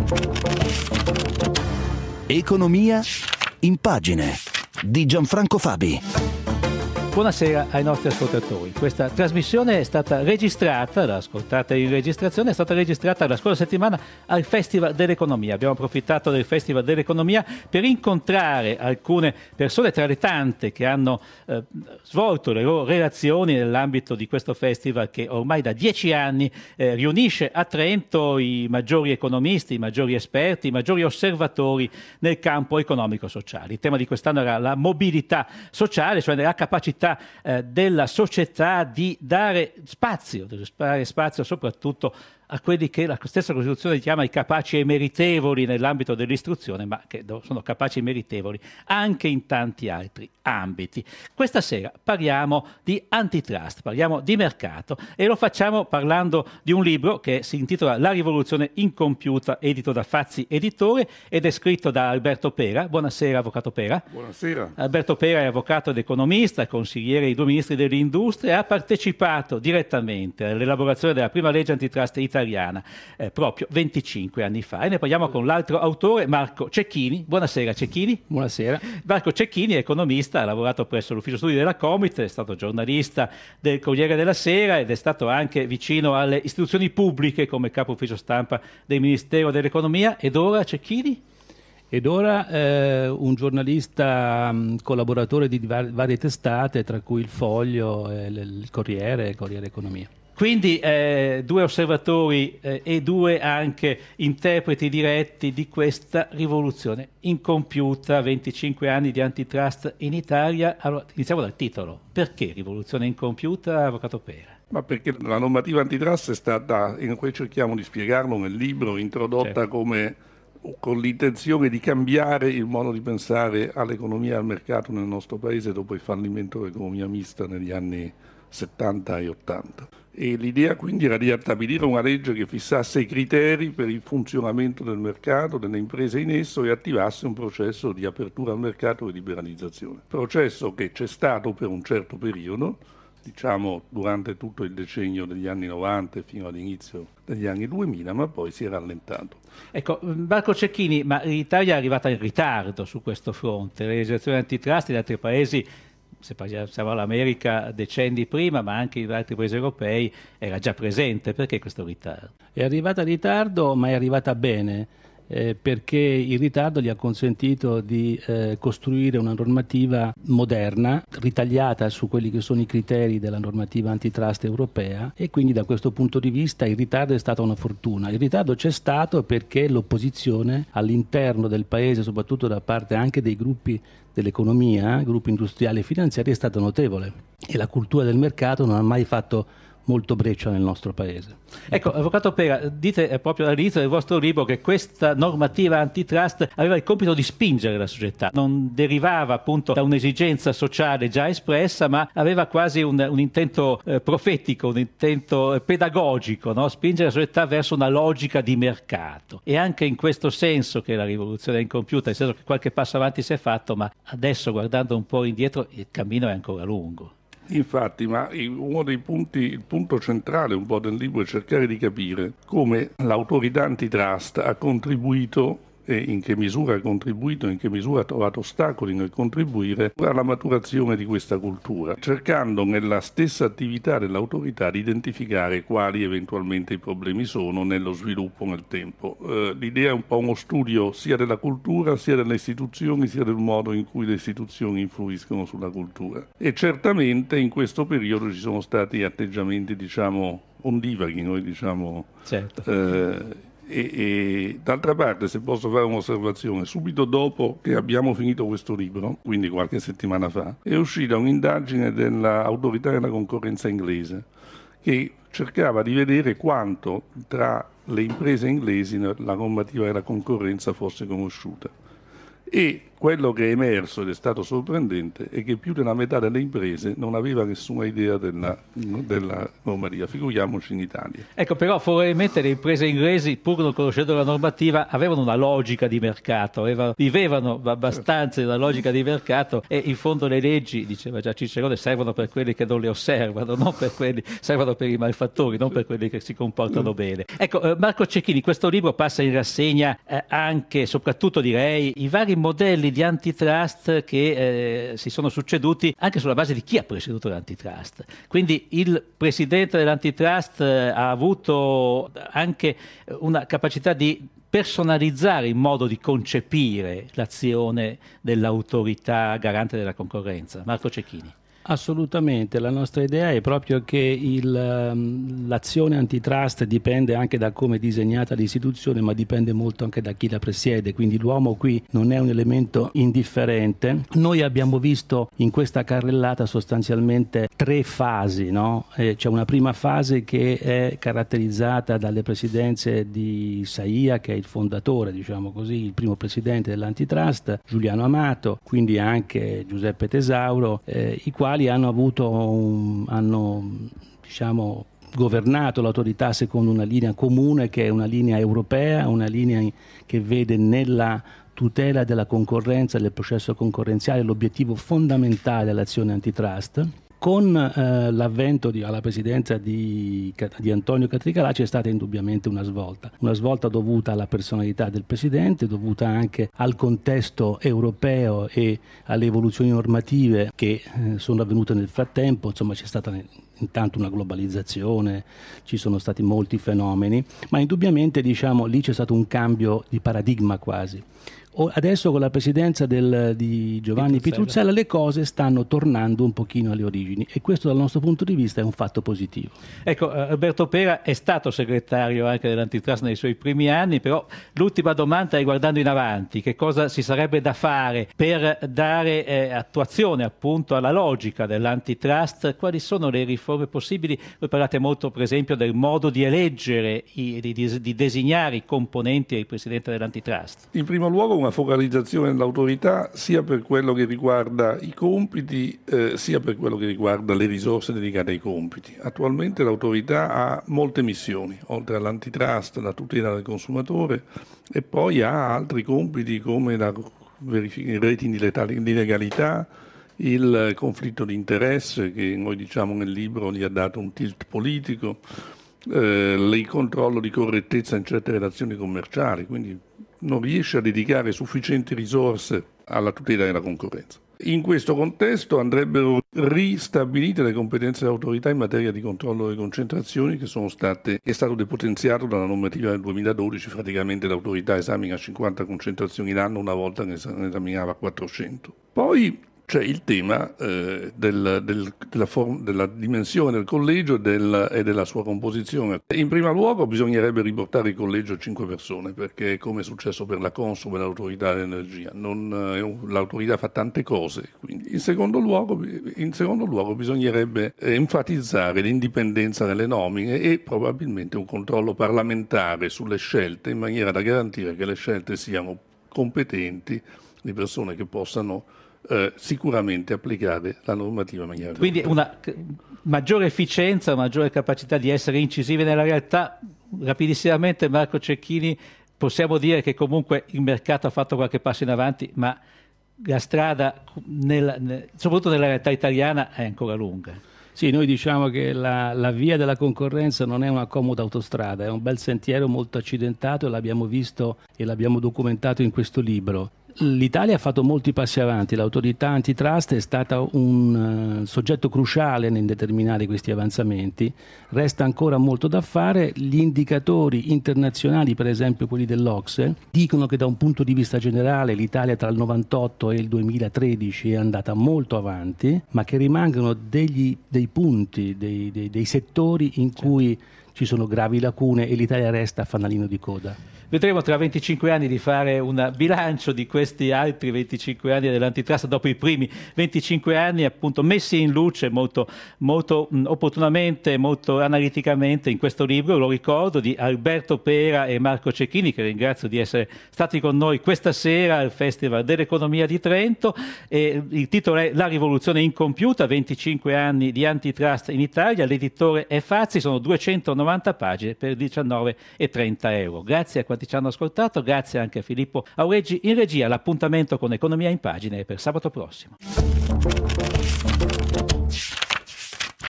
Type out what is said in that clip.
Economia in pagine di Gianfranco Fabi. Buonasera ai nostri ascoltatori. Questa trasmissione è stata registrata, l'ascoltate in registrazione, è stata registrata la scorsa settimana al Festival dell'Economia. Abbiamo approfittato del Festival dell'Economia per incontrare alcune persone tra le tante che hanno svolto le loro relazioni nell'ambito di questo festival che ormai da 10 anni riunisce a Trento i maggiori economisti, i maggiori esperti, i maggiori osservatori nel campo economico-sociale. Il tema di quest'anno era la mobilità sociale, cioè la capacità della società di dare spazio soprattutto a quelli che la stessa Costituzione chiama i capaci e meritevoli nell'ambito dell'istruzione, ma che sono capaci e meritevoli anche in tanti altri ambiti. Questa sera parliamo di antitrust, parliamo di mercato e lo facciamo parlando di un libro che si intitola La rivoluzione incompiuta, edito da Fazzi Editore ed è scritto da Alberto Pera. Buonasera, avvocato Pera. Buonasera. Alberto Pera è avvocato ed economista, consigliere dei due ministri dell'industria e ha partecipato direttamente all'elaborazione della prima legge antitrust italiana proprio 25 anni fa. E ne parliamo con l'altro autore, Marco Cecchini. Buonasera Cecchini. Buonasera. Marco Cecchini è economista, ha lavorato presso l'ufficio studi della Comit, è stato giornalista del Corriere della Sera ed è stato anche vicino alle istituzioni pubbliche come capo ufficio stampa del Ministero dell'Economia. Ed ora Cecchini? Ed ora un giornalista collaboratore di varie testate, tra cui il Foglio, il Corriere Economia. Quindi due osservatori e due anche interpreti diretti di questa rivoluzione incompiuta, 25 anni di antitrust in Italia. Allora, iniziamo dal titolo. Perché rivoluzione incompiuta, avvocato Pera? Ma perché la normativa antitrust è stata, e noi cerchiamo di spiegarlo nel libro, introdotta con l'intenzione di cambiare il modo di pensare all'economia e al mercato nel nostro paese dopo il fallimento dell'economia mista negli anni 70 e 80. E l'idea quindi era di stabilire una legge che fissasse i criteri per il funzionamento del mercato, delle imprese in esso e attivasse un processo di apertura al mercato e liberalizzazione. Processo che c'è stato per un certo periodo, diciamo durante tutto il decennio degli anni 90 fino all'inizio degli anni 2000, ma poi si è rallentato. Ecco, Marco Cecchini, ma l'Italia è arrivata in ritardo su questo fronte. La legislazione antitrust in altri paesi, se pensiamo all'America decenni prima, ma anche in altri paesi europei, era già presente. Perché questo ritardo? È arrivata in ritardo, ma è arrivata bene, perché il ritardo gli ha consentito di costruire una normativa moderna, ritagliata su quelli che sono i criteri della normativa antitrust europea, e quindi da questo punto di vista il ritardo è stata una fortuna. Il ritardo c'è stato perché l'opposizione all'interno del paese, soprattutto da parte anche dei gruppi dell'economia, gruppi industriali e finanziari, è stata notevole e la cultura del mercato non ha mai fatto molto breccia nel nostro paese. Ecco, avvocato Pera, dite proprio all'inizio del vostro libro che questa normativa antitrust aveva il compito di spingere la società, non derivava appunto da un'esigenza sociale già espressa, ma aveva quasi un intento profetico, un intento pedagogico, no? Spingere la società verso una logica di mercato. E anche in questo senso che la rivoluzione è incompiuta, nel senso che qualche passo avanti si è fatto, ma adesso guardando un po' indietro il cammino è ancora lungo. Infatti, ma uno dei punti, il punto centrale un po' del libro è cercare di capire come l'autorità antitrust ha contribuito e in che misura ha contribuito, in che misura ha trovato ostacoli nel contribuire alla maturazione di questa cultura, cercando nella stessa attività dell'autorità di identificare quali eventualmente i problemi sono nello sviluppo nel tempo. L'idea è un po' uno studio sia della cultura, sia delle istituzioni, sia del modo in cui le istituzioni influiscono sulla cultura. E certamente in questo periodo ci sono stati atteggiamenti, diciamo, ondivaghi, noi diciamo... Certo. E d'altra parte, se posso fare un'osservazione, subito dopo che abbiamo finito questo libro, quindi qualche settimana fa, è uscita un'indagine dell'autorità della concorrenza inglese che cercava di vedere quanto tra le imprese inglesi la normativa della concorrenza fosse conosciuta, e quello che è emerso ed è stato sorprendente è che più della metà delle imprese non aveva nessuna idea della normativa, figuriamoci in Italia. Ecco, però probabilmente le imprese inglesi, pur non conoscendo la normativa, avevano una logica di mercato, vivevano abbastanza nella logica di mercato, e in fondo le leggi, diceva già Cicerone, servono per quelli che non le osservano, non per quelli, servono per i malfattori, non per quelli che si comportano bene. Ecco, Marco Cecchini, questo libro passa in rassegna anche, soprattutto direi, i vari modelli di antitrust che si sono succeduti anche sulla base di chi ha presieduto l'antitrust. Quindi il presidente dell'antitrust ha avuto anche una capacità di personalizzare il modo di concepire l'azione dell'autorità garante della concorrenza. Marco Cecchini. Assolutamente, la nostra idea è proprio che l'azione antitrust dipende anche da come è disegnata l'istituzione, ma dipende molto anche da chi la presiede, quindi l'uomo qui non è un elemento indifferente. Noi abbiamo visto in questa carrellata sostanzialmente 3 fasi, no? C'è una prima fase che è caratterizzata dalle presidenze di Saia, che è il fondatore, diciamo così, il primo presidente dell'antitrust, Giuliano Amato, quindi anche Giuseppe Tesauro, i quali hanno governato l'autorità secondo una linea comune, che è una linea europea, una linea che vede nella tutela della concorrenza e del processo concorrenziale l'obiettivo fondamentale dell'azione antitrust. Con l'avvento alla presidenza di Antonio Catricalà c'è stata indubbiamente una svolta dovuta alla personalità del presidente, dovuta anche al contesto europeo e alle evoluzioni normative che sono avvenute nel frattempo. Insomma, c'è stata intanto una globalizzazione, ci sono stati molti fenomeni, ma indubbiamente lì c'è stato un cambio di paradigma quasi. Adesso con la presidenza di Giovanni Pitruzzella le cose stanno tornando un pochino alle origini, e questo dal nostro punto di vista è un fatto positivo. Ecco, Alberto Pera è stato segretario anche dell'antitrust nei suoi primi anni, però l'ultima domanda è, guardando in avanti, che cosa si sarebbe da fare per dare attuazione appunto alla logica dell'antitrust? Quali sono le riforme possibili? Voi parlate molto per esempio del modo di eleggere, di designare i componenti del presidente dell'antitrust. In primo luogo una focalizzazione dell'autorità sia per quello che riguarda i compiti sia per quello che riguarda le risorse dedicate ai compiti. Attualmente l'autorità ha molte missioni, oltre all'antitrust, la tutela del consumatore, e poi ha altri compiti come la i rating di legalità, il conflitto di interesse, che noi diciamo nel libro gli ha dato un tilt politico, il controllo di correttezza in certe relazioni commerciali, quindi non riesce a dedicare sufficienti risorse alla tutela della concorrenza. In questo contesto andrebbero ristabilite le competenze dell'autorità in materia di controllo delle concentrazioni, che è stato depotenziato dalla normativa del 2012. Praticamente l'autorità esamina 50 concentrazioni l'anno, una volta ne esaminava 400. Poi c'è il tema della dimensione del collegio e della sua composizione. In primo luogo bisognerebbe riportare il collegio a 5 persone, perché come è successo per la Consob e l'autorità dell'energia, l'autorità fa tante cose. Quindi, in secondo luogo bisognerebbe enfatizzare l'indipendenza delle nomine e probabilmente un controllo parlamentare sulle scelte, in maniera da garantire che le scelte siano competenti, di persone che possano sicuramente applicare la normativa in maniera quindi una maggiore efficienza, maggiore capacità di essere incisivi nella realtà. Rapidissimamente, Marco Cecchini, possiamo dire che comunque il mercato ha fatto qualche passo in avanti, ma la strada soprattutto nella realtà italiana è ancora lunga. Sì, noi diciamo che la via della concorrenza non è una comoda autostrada, è un bel sentiero molto accidentato, e l'abbiamo visto e l'abbiamo documentato in questo libro. L'Italia ha fatto molti passi avanti, l'autorità antitrust è stata un soggetto cruciale nel determinare questi avanzamenti, resta ancora molto da fare. Gli indicatori internazionali, per esempio quelli dell'OCSE, dicono che da un punto di vista generale l'Italia tra il 98 e il 2013 è andata molto avanti, ma che rimangono dei punti, dei settori in cui ci sono gravi lacune e l'Italia resta fanalino di coda. Vedremo tra 25 anni di fare un bilancio di questi altri 25 anni dell'antitrust, dopo i primi 25 anni appunto messi in luce molto opportunamente, molto analiticamente in questo libro, lo ricordo, di Alberto Pera e Marco Cecchini, che ringrazio di essere stati con noi questa sera al Festival dell'Economia di Trento. E il titolo è La rivoluzione incompiuta, 25 anni di antitrust in Italia. L'editore è Fazzi, sono 290 pagine per 19,30 euro. Grazie a quanti ci hanno ascoltato, grazie anche a Filippo Aureggi in regia. L'appuntamento con Economia in Pagine è per sabato prossimo.